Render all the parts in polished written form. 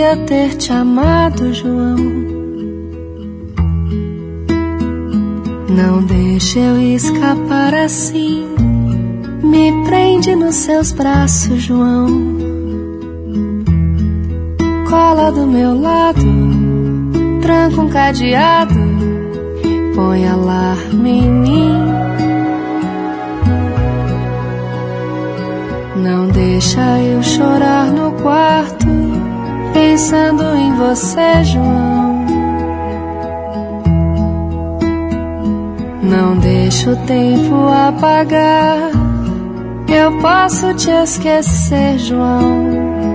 devia ter te amado, João. Não deixe eu escapar assim. Me prende nos seus braços, João. Cola do meu lado, tranca um cadeado, põe alarme em mim. Não deixa eu chorar no quarto, pensando em você, João. Não deixa o tempo apagar, eu posso te esquecer, João.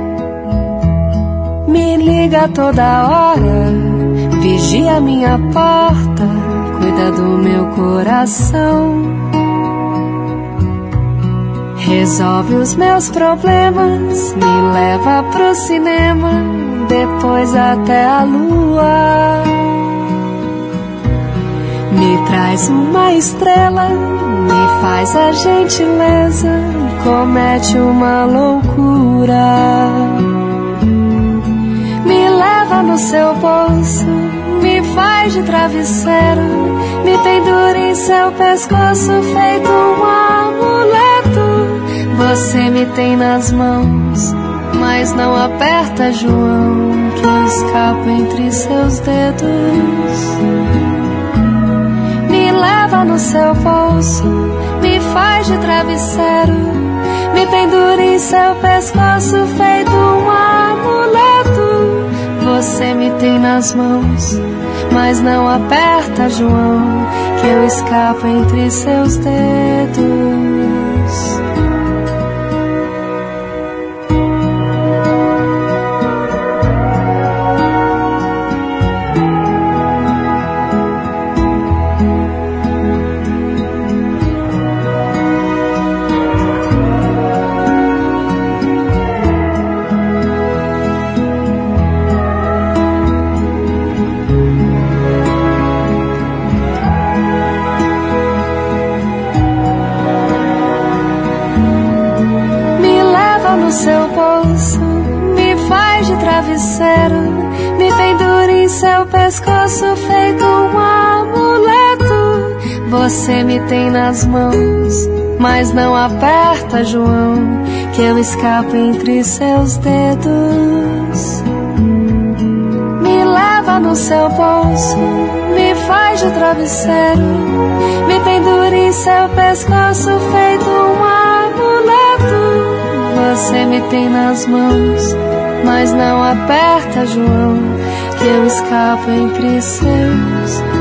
Me liga toda hora, vigia minha porta, cuida do meu coração. Resolve os meus problemas, me leva pro cinema, depois até a lua. Me traz uma estrela, me faz a gentileza, comete uma loucura. Me leva no seu bolso, me faz de travesseiro, me pendura em seu pescoço feito um amuleto. Você me tem nas mãos, mas não aperta, João, que eu escapo entre seus dedos. Me leva no seu bolso, me faz de travesseiro, me pendura em seu pescoço feito um amuleto. Você me tem nas mãos, mas não aperta, João, que eu escapo entre seus dedos. Seu bolso, me faz de travesseiro, me pendura em seu pescoço feito um amuleto. Você me tem nas mãos, mas não aperta, João, que eu escapo entre seus dedos. Me leva no seu bolso, me faz de travesseiro, me pendura em seu pescoço feito um amuleto. Você me tem nas mãos, mas não aperta, João, que eu escapo entre seus